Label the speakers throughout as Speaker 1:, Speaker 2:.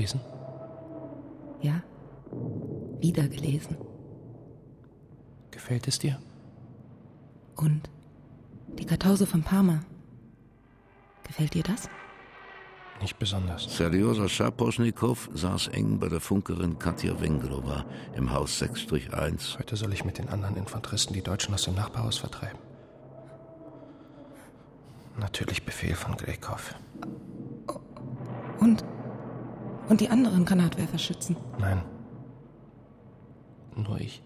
Speaker 1: gelesen?
Speaker 2: Ja, wieder gelesen.
Speaker 1: Gefällt es dir?
Speaker 2: Und die Kartause von Parma. Gefällt dir das?
Speaker 1: Nicht besonders.
Speaker 3: Serjosa Schaposchnikow saß eng bei der Funkerin Katja Wengrowa im Haus 6-1.
Speaker 1: Heute soll ich mit den anderen Infanteristen die Deutschen aus dem Nachbarhaus vertreiben. Natürlich Befehl von Grekow.
Speaker 2: Und die anderen Granatwerferschützen?
Speaker 1: Nein. Nur ich.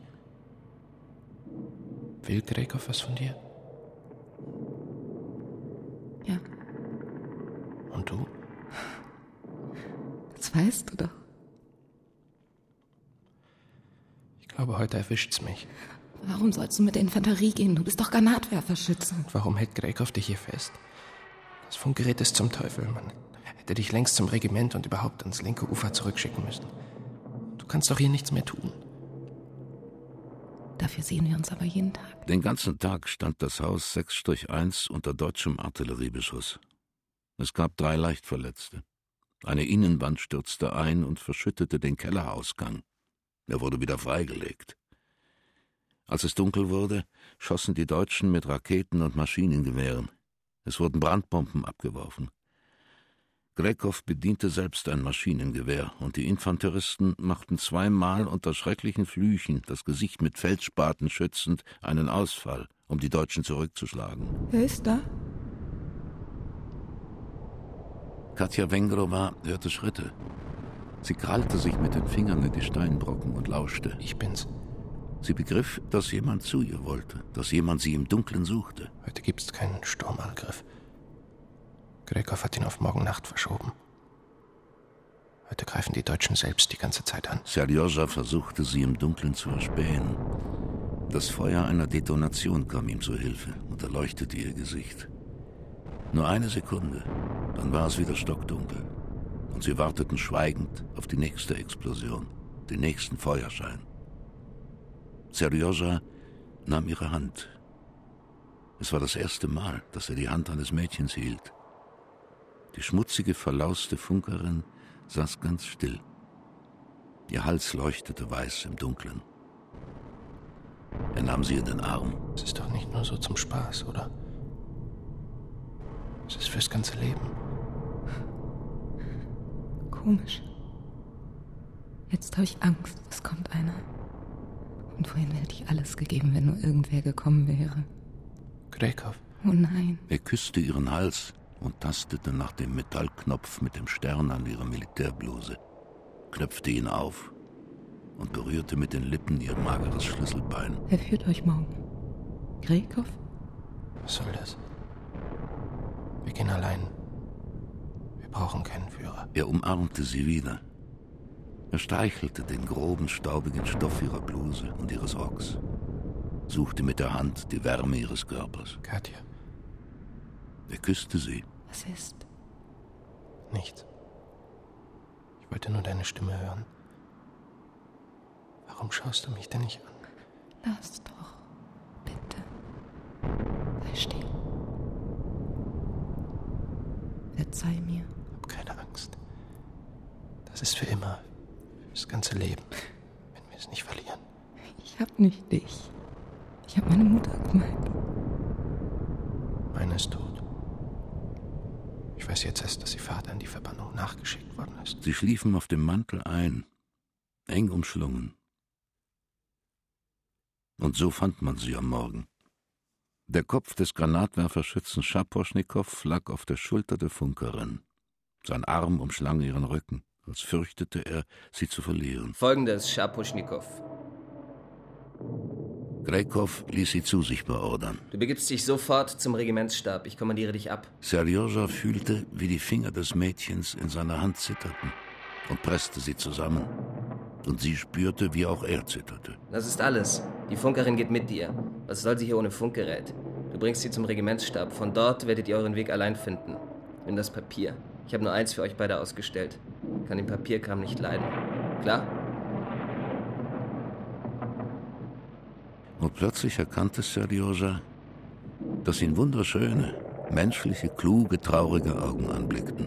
Speaker 1: Will Grekow was von dir?
Speaker 2: Ja.
Speaker 1: Und du?
Speaker 2: Das weißt du doch.
Speaker 1: Ich glaube, heute erwischt's mich.
Speaker 2: Warum sollst du mit der Infanterie gehen? Du bist doch Granatwerferschütze.
Speaker 1: Und warum hält Grekow dich hier fest? Das Funkgerät ist zum Teufel. Man hätte dich längst zum Regiment und überhaupt ans linke Ufer zurückschicken müssen. Du kannst doch hier nichts mehr tun.
Speaker 2: Dafür sehen wir uns aber jeden Tag.
Speaker 3: Den ganzen Tag stand das Haus 6-1 unter deutschem Artilleriebeschuss. Es gab 3 Leichtverletzte. Eine Innenwand stürzte ein und verschüttete den Kellerausgang. Er wurde wieder freigelegt. Als es dunkel wurde, schossen die Deutschen mit Raketen und Maschinengewehren. Es wurden Brandbomben abgeworfen. Grekow bediente selbst ein Maschinengewehr und die Infanteristen machten 2-mal unter schrecklichen Flüchen, das Gesicht mit Feldspaten schützend, einen Ausfall, um die Deutschen zurückzuschlagen.
Speaker 2: Wer ist da?
Speaker 3: Katja Wengrowa hörte Schritte. Sie krallte sich mit den Fingern in die Steinbrocken und lauschte.
Speaker 1: Ich bin's.
Speaker 3: Sie begriff, dass jemand zu ihr wollte, dass jemand sie im Dunkeln suchte.
Speaker 1: Heute gibt's keinen Sturmangriff. Grekow hat ihn auf morgen Nacht verschoben. Heute greifen die Deutschen selbst die ganze Zeit an.
Speaker 3: Serjosa versuchte, sie im Dunkeln zu erspähen. Das Feuer einer Detonation kam ihm zu Hilfe und erleuchtete ihr Gesicht. Nur eine Sekunde, dann war es wieder stockdunkel. Und sie warteten schweigend auf die nächste Explosion, den nächsten Feuerschein. Serjosa nahm ihre Hand. Es war das erste Mal, dass er die Hand eines Mädchens hielt. Die schmutzige, verlauste Funkerin saß ganz still. Ihr Hals leuchtete weiß im Dunkeln. Er nahm sie in den Arm.
Speaker 1: Es ist doch nicht nur so zum Spaß, oder? Es ist fürs ganze Leben.
Speaker 2: Komisch. Jetzt habe ich Angst, es kommt einer. Und vorhin hätte ich alles gegeben, wenn nur irgendwer gekommen wäre.
Speaker 1: Grekow.
Speaker 2: Oh nein.
Speaker 3: Er küsste ihren Hals und tastete nach dem Metallknopf mit dem Stern an ihrer Militärbluse, knöpfte ihn auf und berührte mit den Lippen ihr mageres Schlüsselbein.
Speaker 2: Wer führt euch morgen? Grekow?
Speaker 1: Was soll das? Wir gehen allein. Wir brauchen keinen Führer.
Speaker 3: Er umarmte sie wieder. Er streichelte den groben, staubigen Stoff ihrer Bluse und ihres Rocks, suchte mit der Hand die Wärme ihres Körpers.
Speaker 1: Katja.
Speaker 3: Er küsste sie.
Speaker 2: Was ist?
Speaker 1: Nichts. Ich wollte nur deine Stimme hören. Warum schaust du mich denn nicht an?
Speaker 2: Lass doch. Bitte. Sei still. Verzeih mir.
Speaker 1: Hab keine Angst. Das ist für immer. Fürs ganze Leben. Wenn wir es nicht verlieren.
Speaker 2: Ich hab nicht dich. Ich hab meine Mutter gemeint.
Speaker 1: Meine ist tot. Ich weiß jetzt erst, dass ihr Vater in die Verbannung nachgeschickt worden ist.
Speaker 3: Sie schliefen auf dem Mantel ein, eng umschlungen. Und so fand man sie am Morgen. Der Kopf des Granatwerferschützen Schaposchnikow lag auf der Schulter der Funkerin. Sein Arm umschlang ihren Rücken, als fürchtete er, sie zu verlieren.
Speaker 4: Folgendes, Schaposchnikow.
Speaker 3: Grekow ließ sie zu sich beordern.
Speaker 4: Du begibst dich sofort zum Regimentsstab. Ich kommandiere dich ab.
Speaker 3: Serjosa fühlte, wie die Finger des Mädchens in seiner Hand zitterten und presste sie zusammen. Und sie spürte, wie auch er zitterte.
Speaker 4: Das ist alles. Die Funkerin geht mit dir. Was soll sie hier ohne Funkgerät? Du bringst sie zum Regimentsstab. Von dort werdet ihr euren Weg allein finden. Nimm das Papier. Ich habe nur eins für euch beide ausgestellt. Kann den Papierkram nicht leiden. Klar?
Speaker 3: Und plötzlich erkannte Serjosa, dass ihn wunderschöne, menschliche, kluge, traurige Augen anblickten.